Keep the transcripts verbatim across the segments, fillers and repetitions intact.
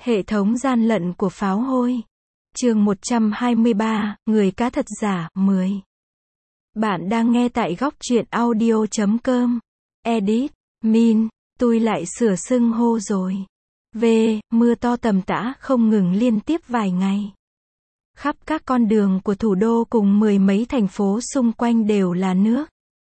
Hệ thống gian lận của pháo hôi. Chương một trăm hai mươi ba, người cá thật giả, mười. Bạn đang nghe tại góc truyện audio chấm com. Edit, Min, tôi lại sửa xưng hô rồi. V, mưa to tầm tã không ngừng liên tiếp vài ngày. Khắp các con đường của thủ đô cùng mười mấy thành phố xung quanh đều là nước.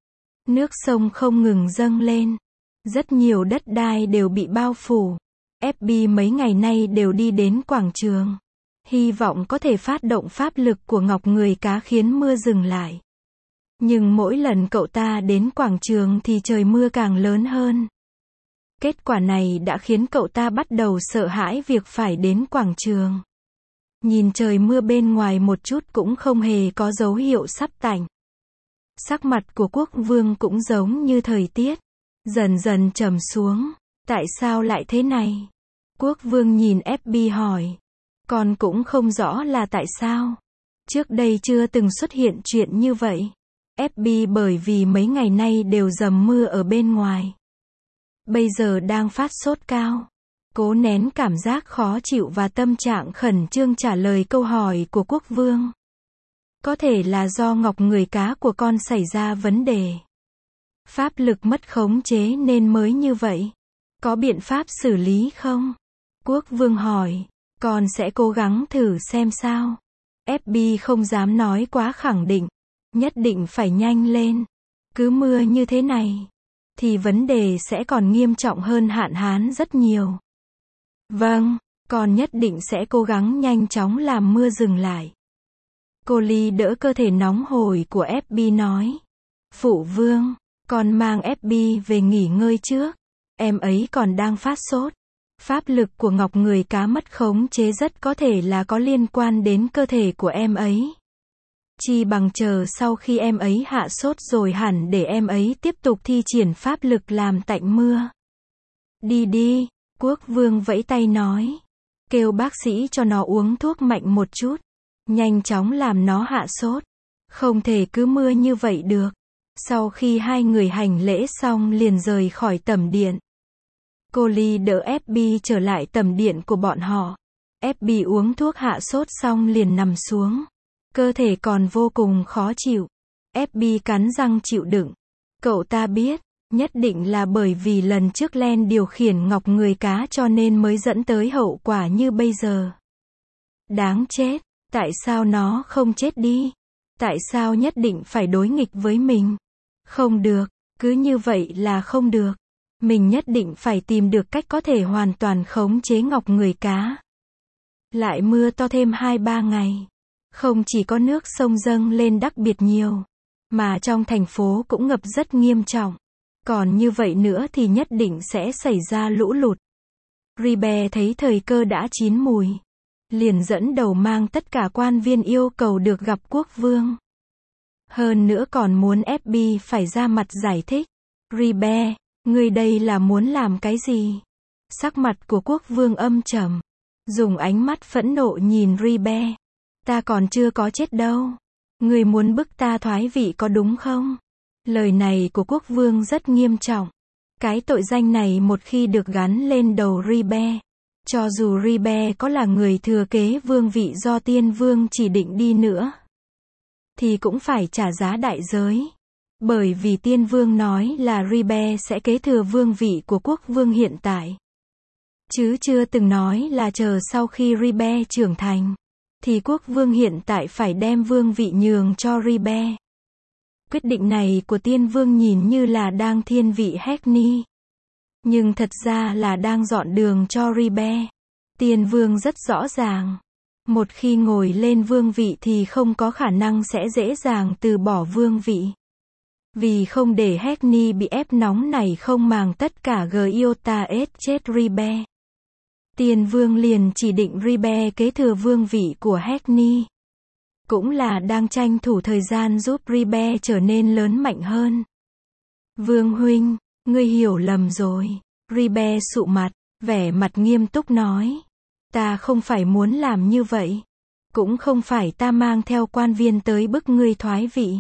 Nước sông không ngừng dâng lên. Rất nhiều đất đai đều bị bao phủ. ép bê mấy ngày nay đều đi đến quảng trường. Hy vọng có thể phát động pháp lực của Ngọc Người Cá khiến mưa dừng lại. Nhưng mỗi lần cậu ta đến quảng trường thì trời mưa càng lớn hơn. Kết quả này đã khiến cậu ta bắt đầu sợ hãi việc phải đến quảng trường. Nhìn trời mưa bên ngoài một chút cũng không hề có dấu hiệu sắp tạnh. Sắc mặt của quốc vương cũng giống như thời tiết. Dần dần trầm xuống. Tại sao lại thế này? Quốc vương nhìn ép bê hỏi. Con cũng không rõ là tại sao. Trước đây chưa từng xuất hiện chuyện như vậy. ép bê bởi vì mấy ngày nay đều dầm mưa ở bên ngoài. Bây giờ đang phát sốt cao. Cố nén cảm giác khó chịu và tâm trạng khẩn trương trả lời câu hỏi của quốc vương. Có thể là do Ngọc Người Cá của con xảy ra vấn đề. Pháp lực mất khống chế nên mới như vậy. Có biện pháp xử lý không? Quốc vương hỏi. Con sẽ cố gắng thử xem sao. ép bê không dám nói quá khẳng định. Nhất định phải nhanh lên. Cứ mưa như thế này thì vấn đề sẽ còn nghiêm trọng hơn hạn hán rất nhiều. Vâng, con nhất định sẽ cố gắng nhanh chóng làm mưa dừng lại. Cô Ly đỡ cơ thể nóng hổi của ép bê nói. Phụ vương, con mang ép bê về nghỉ ngơi trước. Em ấy còn đang phát sốt. Pháp lực của Ngọc Người Cá mất khống chế rất có thể là có liên quan đến cơ thể của em ấy. Chi bằng chờ sau khi em ấy hạ sốt rồi hẳn để em ấy tiếp tục thi triển pháp lực làm tạnh mưa. Đi đi, quốc vương vẫy tay nói. Kêu bác sĩ cho nó uống thuốc mạnh một chút. Nhanh chóng làm nó hạ sốt. Không thể cứ mưa như vậy được. Sau khi hai người hành lễ xong liền rời khỏi tẩm điện. Cô Ly đỡ ép bê trở lại tẩm điện của bọn họ. ép bê uống thuốc hạ sốt xong liền nằm xuống. Cơ thể còn vô cùng khó chịu. ép bê cắn răng chịu đựng. Cậu ta biết, nhất định là bởi vì lần trước Len điều khiển Ngọc Người Cá cho nên mới dẫn tới hậu quả như bây giờ. Đáng chết, tại sao nó không chết đi? Tại sao nhất định phải đối nghịch với mình? Không được, cứ như vậy là không được. Mình nhất định phải tìm được cách có thể hoàn toàn khống chế Ngọc Người Cá. Lại mưa to thêm hai ba ngày. Không chỉ có nước sông dâng lên đặc biệt nhiều, mà trong thành phố cũng ngập rất nghiêm trọng. Còn như vậy nữa thì nhất định sẽ xảy ra lũ lụt. Ribe thấy thời cơ đã chín mùi. Liền dẫn đầu mang tất cả quan viên yêu cầu được gặp quốc vương. Hơn nữa còn muốn ép bê phải ra mặt giải thích. Ribe, ngươi đây là muốn làm cái gì? Sắc mặt của quốc vương âm trầm. Dùng ánh mắt phẫn nộ nhìn Ribe. Ta còn chưa có chết đâu. Ngươi muốn bức ta thoái vị có đúng không? Lời này của quốc vương rất nghiêm trọng. Cái tội danh này một khi được gắn lên đầu Ribe, cho dù Ribe có là người thừa kế vương vị do tiên vương chỉ định đi nữa, thì cũng phải trả giá đại giới. Bởi vì tiên vương nói là Ribe sẽ kế thừa vương vị của quốc vương hiện tại. Chứ chưa từng nói là chờ sau khi Ribe trưởng thành, thì quốc vương hiện tại phải đem vương vị nhường cho Ribe. Quyết định này của tiên vương nhìn như là đang thiên vị Hackney. Nhưng thật ra là đang dọn đường cho Ribe. Tiên vương rất rõ ràng. Một khi ngồi lên vương vị thì không có khả năng sẽ dễ dàng từ bỏ vương vị. Vì không để Hackney bị ép nóng này không màng tất cả Giota chết Ribe. Tiên vương liền chỉ định Ribe kế thừa vương vị của Hackney. Cũng là đang tranh thủ thời gian giúp Ribe trở nên lớn mạnh hơn. Vương huynh, ngươi hiểu lầm rồi. Ribe sụ mặt, vẻ mặt nghiêm túc nói. Ta không phải muốn làm như vậy. Cũng không phải ta mang theo quan viên tới bức ngươi thoái vị.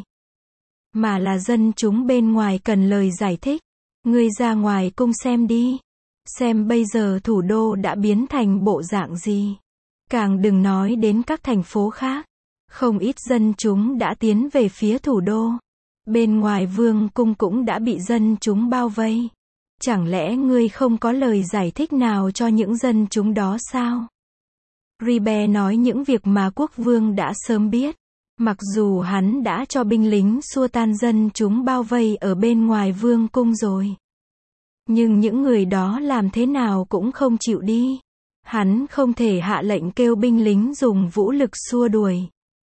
Mà là dân chúng bên ngoài cần lời giải thích. Ngươi ra ngoài cung xem đi. Xem bây giờ thủ đô đã biến thành bộ dạng gì. Càng đừng nói đến các thành phố khác. Không ít dân chúng đã tiến về phía thủ đô. Bên ngoài vương cung cũng đã bị dân chúng bao vây. Chẳng lẽ ngươi không có lời giải thích nào cho những dân chúng đó sao? Ribe nói những việc mà quốc vương đã sớm biết. Mặc dù hắn đã cho binh lính xua tan dân chúng bao vây ở bên ngoài vương cung rồi. Nhưng những người đó làm thế nào cũng không chịu đi. Hắn không thể hạ lệnh kêu binh lính dùng vũ lực xua đuổi.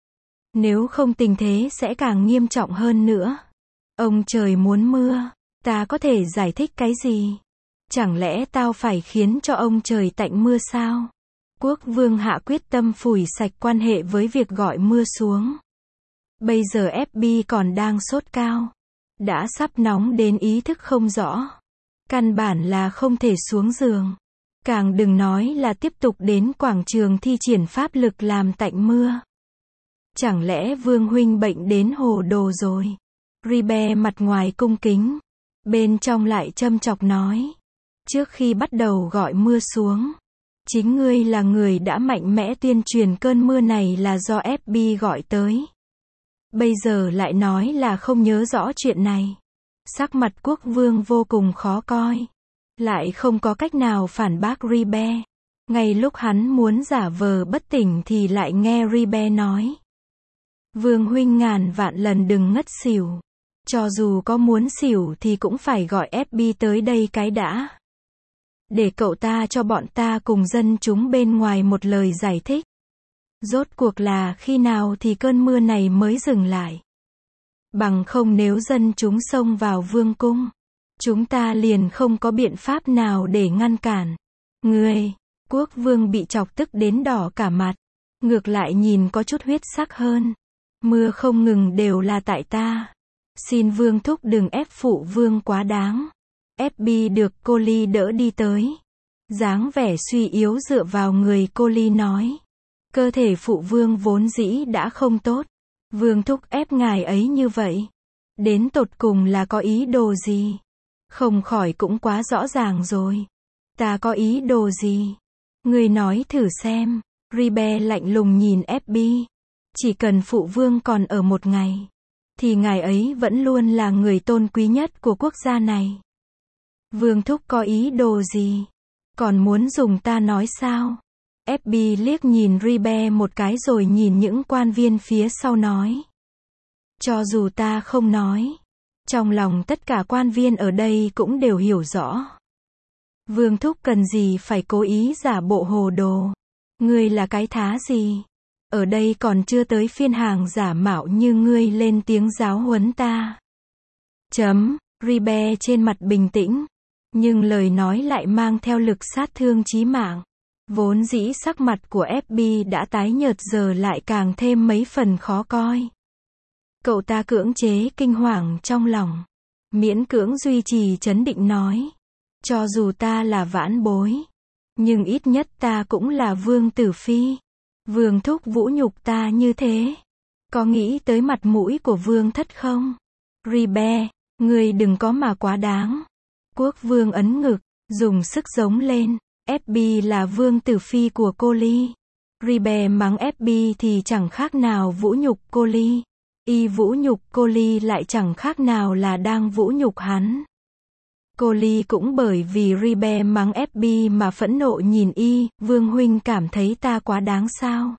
Nếu không tình thế sẽ càng nghiêm trọng hơn nữa. Ông trời muốn mưa, ta có thể giải thích cái gì? Chẳng lẽ tao phải khiến cho ông trời tạnh mưa sao? Quốc vương hạ quyết tâm phủi sạch quan hệ với việc gọi mưa xuống. Bây giờ ép bê còn đang sốt cao. Đã sắp nóng đến ý thức không rõ. Căn bản là không thể xuống giường. Càng đừng nói là tiếp tục đến quảng trường thi triển pháp lực làm tạnh mưa. Chẳng lẽ vương huynh bệnh đến hồ đồ rồi? Ribe mặt ngoài cung kính. Bên trong lại châm chọc nói. Trước khi bắt đầu gọi mưa xuống. Chính ngươi là người đã mạnh mẽ tuyên truyền cơn mưa này là do ép bê gọi tới. Bây giờ lại nói là không nhớ rõ chuyện này. Sắc mặt quốc vương vô cùng khó coi. Lại không có cách nào phản bác Ribe. Ngay lúc hắn muốn giả vờ bất tỉnh thì lại nghe Ribe nói. Vương huynh ngàn vạn lần đừng ngất xỉu. Cho dù có muốn xỉu thì cũng phải gọi ép bê tới đây cái đã. Để cậu ta cho bọn ta cùng dân chúng bên ngoài một lời giải thích. Rốt cuộc là khi nào thì cơn mưa này mới dừng lại. Bằng không nếu dân chúng xông vào vương cung, chúng ta liền không có biện pháp nào để ngăn cản. Ngươi, quốc vương bị chọc tức đến đỏ cả mặt. Ngược lại nhìn có chút huyết sắc hơn. Mưa không ngừng đều là tại ta. Xin vương thúc đừng ép phụ vương quá đáng. ép bê được cô Ly đỡ đi tới. Dáng vẻ suy yếu dựa vào người cô Ly nói. Cơ thể phụ vương vốn dĩ đã không tốt. Vương thúc ép ngài ấy như vậy. Đến tột cùng là có ý đồ gì? Không khỏi cũng quá rõ ràng rồi. Ta có ý đồ gì? Người nói thử xem. Ribe lạnh lùng nhìn ép bê. Chỉ cần phụ vương còn ở một ngày. Thì ngài ấy vẫn luôn là người tôn quý nhất của quốc gia này. Vương thúc có ý đồ gì? Còn muốn dùng ta nói sao? ép bê liếc nhìn Ribe một cái rồi nhìn những quan viên phía sau nói. Cho dù ta không nói. Trong lòng tất cả quan viên ở đây cũng đều hiểu rõ. Vương thúc cần gì phải cố ý giả bộ hồ đồ. Ngươi là cái thá gì? Ở đây còn chưa tới phiên hàng giả mạo như ngươi lên tiếng giáo huấn ta. Chấm, Ribe trên mặt bình tĩnh. Nhưng lời nói lại mang theo lực sát thương chí mạng. Vốn dĩ sắc mặt của ép bê đã tái nhợt giờ lại càng thêm mấy phần khó coi. Cậu ta cưỡng chế kinh hoàng trong lòng. Miễn cưỡng duy trì trấn định nói. Cho dù ta là vãn bối. Nhưng ít nhất ta cũng là vương tử phi. Vương thúc vũ nhục ta như thế. Có nghĩ tới mặt mũi của vương thất không? Ribe, ngươi đừng có mà quá đáng. Quốc vương ấn ngực, dùng sức giống lên. ép bê là vương tử phi của cô Ly. Ribe mắng ép bê thì chẳng khác nào vũ nhục cô Ly. Y vũ nhục cô Ly lại chẳng khác nào là đang vũ nhục hắn. Cô Ly cũng bởi vì Ribe mắng ép bê mà phẫn nộ nhìn y. Vương huynh cảm thấy ta quá đáng sao?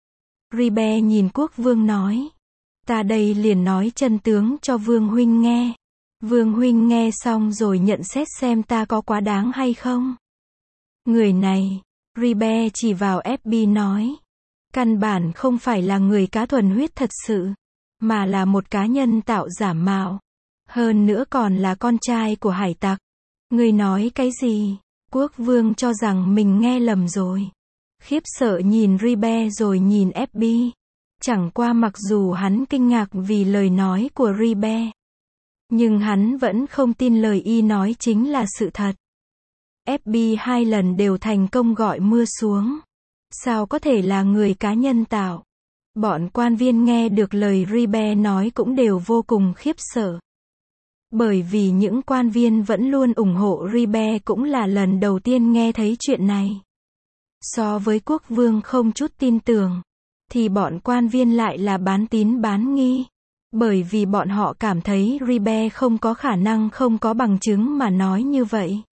Ribe nhìn quốc vương nói. Ta đây liền nói chân tướng cho vương huynh nghe. Vương huynh nghe xong rồi nhận xét xem ta có quá đáng hay không. Người này, Ribe chỉ vào ép bê nói. Căn bản không phải là người cá thuần huyết thật sự. Mà là một cá nhân tạo giả mạo. Hơn nữa còn là con trai của hải tặc. Người nói cái gì? Quốc vương cho rằng mình nghe lầm rồi. Khiếp sợ nhìn Ribe rồi nhìn ép bê. Chẳng qua mặc dù hắn kinh ngạc vì lời nói của Ribe. Nhưng hắn vẫn không tin lời y nói chính là sự thật. ép bê hai lần đều thành công gọi mưa xuống. Sao có thể là người cá nhân tạo? Bọn quan viên nghe được lời Ribe nói cũng đều vô cùng khiếp sợ. Bởi vì những quan viên vẫn luôn ủng hộ Ribe cũng là lần đầu tiên nghe thấy chuyện này. So với quốc vương không chút tin tưởng, thì bọn quan viên lại là bán tín bán nghi. Bởi vì bọn họ cảm thấy Ribe không có khả năng không có bằng chứng mà nói như vậy.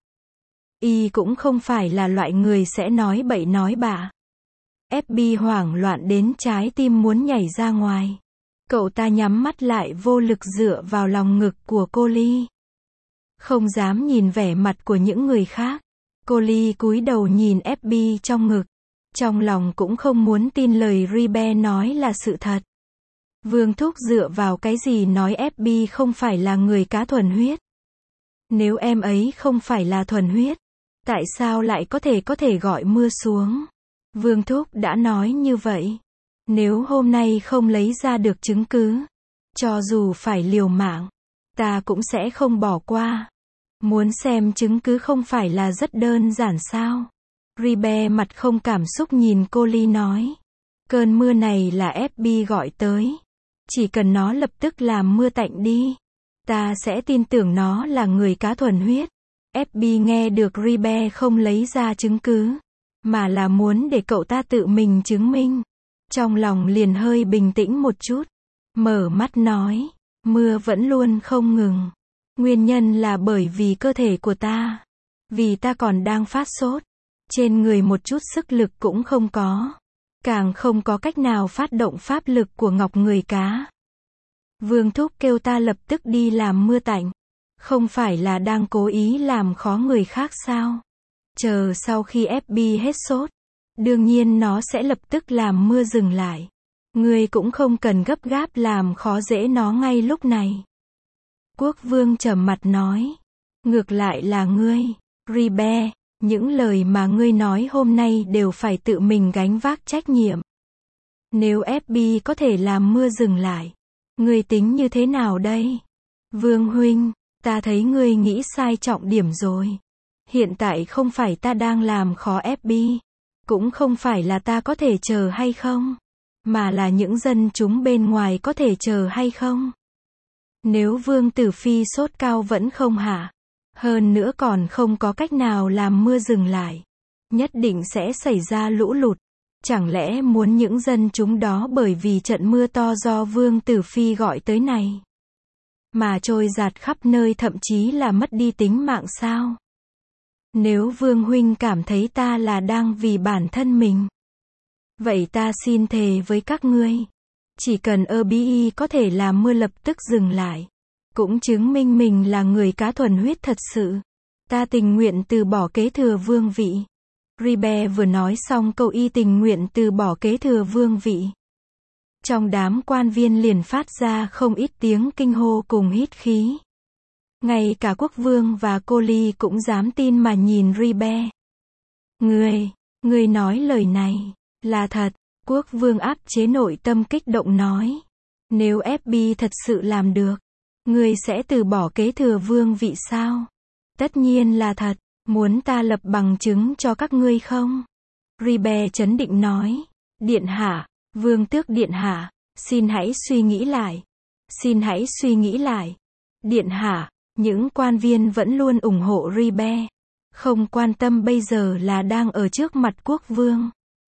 Y cũng không phải là loại người sẽ nói bậy nói bạ. ép bê hoảng loạn đến trái tim muốn nhảy ra ngoài. Cậu ta nhắm mắt lại vô lực dựa vào lòng ngực của cô Ly. Không dám nhìn vẻ mặt của những người khác. Cô Ly cúi đầu nhìn ép bê trong ngực. Trong lòng cũng không muốn tin lời Ribe nói là sự thật. Vương Thúc dựa vào cái gì nói ép bê không phải là người cá thuần huyết? Nếu em ấy không phải là thuần huyết, tại sao lại có thể có thể gọi mưa xuống? Vương Thúc đã nói như vậy. Nếu hôm nay không lấy ra được chứng cứ, cho dù phải liều mạng, ta cũng sẽ không bỏ qua. Muốn xem chứng cứ không phải là rất đơn giản sao? Ribe mặt không cảm xúc nhìn cô Ly nói. Cơn mưa này là ép bê gọi tới. Chỉ cần nó lập tức làm mưa tạnh đi, ta sẽ tin tưởng nó là người cá thuần huyết. ép bê nghe được Ribe không lấy ra chứng cứ, mà là muốn để cậu ta tự mình chứng minh. Trong lòng liền hơi bình tĩnh một chút. Mở mắt nói, mưa vẫn luôn không ngừng. Nguyên nhân là bởi vì cơ thể của ta. Vì ta còn đang phát sốt. Trên người một chút sức lực cũng không có. Càng không có cách nào phát động pháp lực của ngọc người cá. Vương Thúc kêu ta lập tức đi làm mưa tạnh. Không phải là đang cố ý làm khó người khác sao? Chờ sau khi ép bê hết sốt, đương nhiên nó sẽ lập tức làm mưa dừng lại. Ngươi cũng không cần gấp gáp làm khó dễ nó ngay lúc này. Quốc vương trầm mặt nói. Ngược lại là ngươi, Ribe, những lời mà ngươi nói hôm nay đều phải tự mình gánh vác trách nhiệm. Nếu ép bê có thể làm mưa dừng lại, ngươi tính như thế nào đây? Vương huynh, ta thấy ngươi nghĩ sai trọng điểm rồi. Hiện tại không phải ta đang làm khó ép bê, cũng không phải là ta có thể chờ hay không, mà là những dân chúng bên ngoài có thể chờ hay không. Nếu Vương Tử Phi sốt cao vẫn không hạ, hơn nữa còn không có cách nào làm mưa dừng lại, nhất định sẽ xảy ra lũ lụt. Chẳng lẽ muốn những dân chúng đó bởi vì trận mưa to do Vương Tử Phi gọi tới này, mà trôi dạt khắp nơi thậm chí là mất đi tính mạng sao? Nếu Vương huynh cảm thấy ta là đang vì bản thân mình, vậy ta xin thề với các ngươi, chỉ cần ơ bê có thể làm mưa lập tức dừng lại, cũng chứng minh mình là người cá thuần huyết thật sự. Ta tình nguyện từ bỏ kế thừa vương vị. Ribe vừa nói xong câu y tình nguyện từ bỏ kế thừa vương vị. Trong đám quan viên liền phát ra không ít tiếng kinh hô cùng hít khí. Ngay cả quốc vương và cô Ly cũng dám tin mà nhìn Ribe. Ngươi, ngươi nói lời này, là thật. Quốc vương áp chế nội tâm kích động nói. Nếu ép bê thật sự làm được, ngươi sẽ từ bỏ kế thừa vương vị sao? Tất nhiên là thật. Muốn ta lập bằng chứng cho các ngươi không? Ribe trấn định nói. Điện hạ, vương tước điện hạ, xin hãy suy nghĩ lại. Xin hãy suy nghĩ lại. Điện hạ, những quan viên vẫn luôn ủng hộ Ribe. Không quan tâm bây giờ là đang ở trước mặt quốc vương.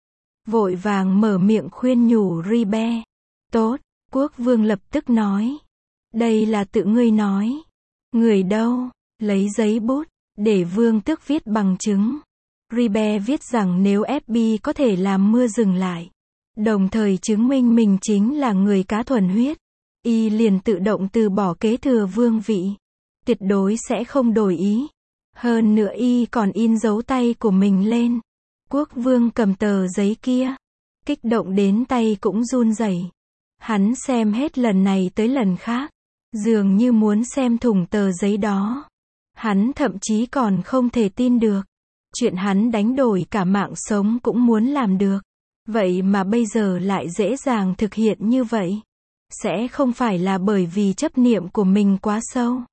Vội vàng mở miệng khuyên nhủ Ribe. Tốt, quốc vương lập tức nói. Đây là tự ngươi nói. Người đâu? Lấy giấy bút, để vương tước viết bằng chứng. Ribe viết rằng nếu ép bê có thể làm mưa dừng lại, đồng thời chứng minh mình chính là người cá thuần huyết, y liền tự động từ bỏ kế thừa vương vị. Tuyệt đối sẽ không đổi ý. Hơn nữa y còn in dấu tay của mình lên. Quốc vương cầm tờ giấy kia, kích động đến tay cũng run rẩy. Hắn xem hết lần này tới lần khác, dường như muốn xem thủng tờ giấy đó. Hắn thậm chí còn không thể tin được. Chuyện hắn đánh đổi cả mạng sống cũng muốn làm được. Vậy mà bây giờ lại dễ dàng thực hiện như vậy. Sẽ không phải là bởi vì chấp niệm của mình quá sâu,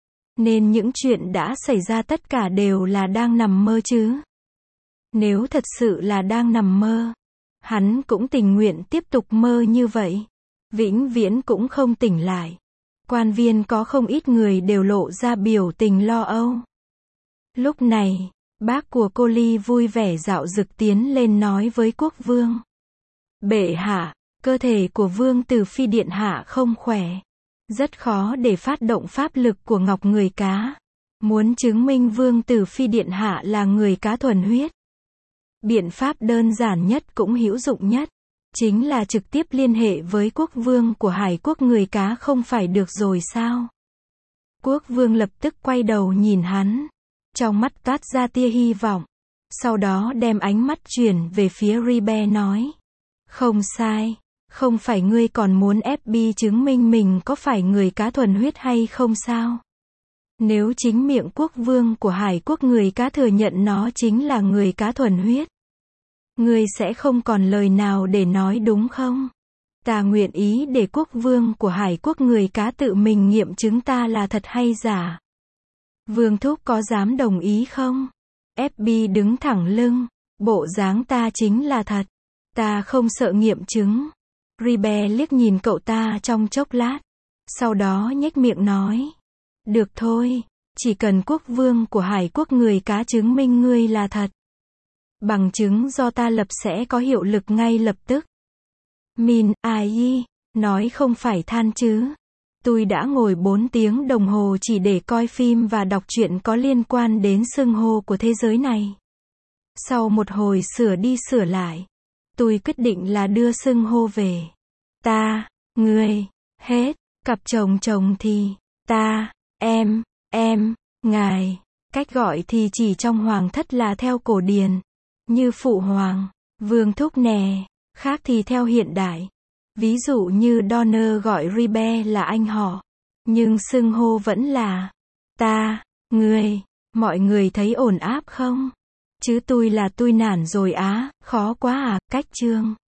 nên những chuyện đã xảy ra tất cả đều là đang nằm mơ chứ? Nếu thật sự là đang nằm mơ, hắn cũng tình nguyện tiếp tục mơ như vậy, vĩnh viễn cũng không tỉnh lại. Quan viên có không ít người đều lộ ra biểu tình lo âu. Lúc này, bác của cô Ly vui vẻ dạo dực tiến lên nói với quốc vương. Bệ hạ, cơ thể của vương tử phi điện hạ không khỏe. Rất khó để phát động pháp lực của ngọc người cá. Muốn chứng minh vương tử phi điện hạ là người cá thuần huyết. Biện pháp đơn giản nhất cũng hữu dụng nhất. Chính là trực tiếp liên hệ với quốc vương của hải quốc người cá không phải được rồi sao? Quốc vương lập tức quay đầu nhìn hắn. Trong mắt toát ra tia hy vọng. Sau đó đem ánh mắt chuyển về phía Ribe nói. Không sai. Không phải ngươi còn muốn ép bi chứng minh mình có phải người cá thuần huyết hay không sao? Nếu chính miệng quốc vương của hải quốc người cá thừa nhận nó chính là người cá thuần huyết. Ngươi sẽ không còn lời nào để nói đúng không? Ta nguyện ý để quốc vương của hải quốc người cá tự mình nghiệm chứng ta là thật hay giả. Vương thúc có dám đồng ý không? ép bê đứng thẳng lưng. Bộ dáng ta chính là thật. Ta không sợ nghiệm chứng. Ribe liếc nhìn cậu ta trong chốc lát. Sau đó nhếch miệng nói. Được thôi. Chỉ cần quốc vương của hải quốc người cá chứng minh ngươi là thật. Bằng chứng do ta lập sẽ có hiệu lực ngay lập tức. Min, ai, nói không phải than chứ. Tôi đã ngồi bốn tiếng đồng hồ chỉ để coi phim và đọc truyện có liên quan đến xưng hô của thế giới này. Sau một hồi sửa đi sửa lại, tôi quyết định là đưa xưng hô về. Ta, người, hết, cặp chồng chồng thì, ta, em, em, ngài. Cách gọi thì chỉ trong hoàng thất là theo cổ điển. Như phụ hoàng, vương thúc nè, khác thì theo hiện đại. Ví dụ như Donner gọi Ribe là anh họ, nhưng xưng hô vẫn là ta, người. Mọi người thấy ổn áp không? Chứ tôi là tôi nản rồi á, khó quá à, cách chương.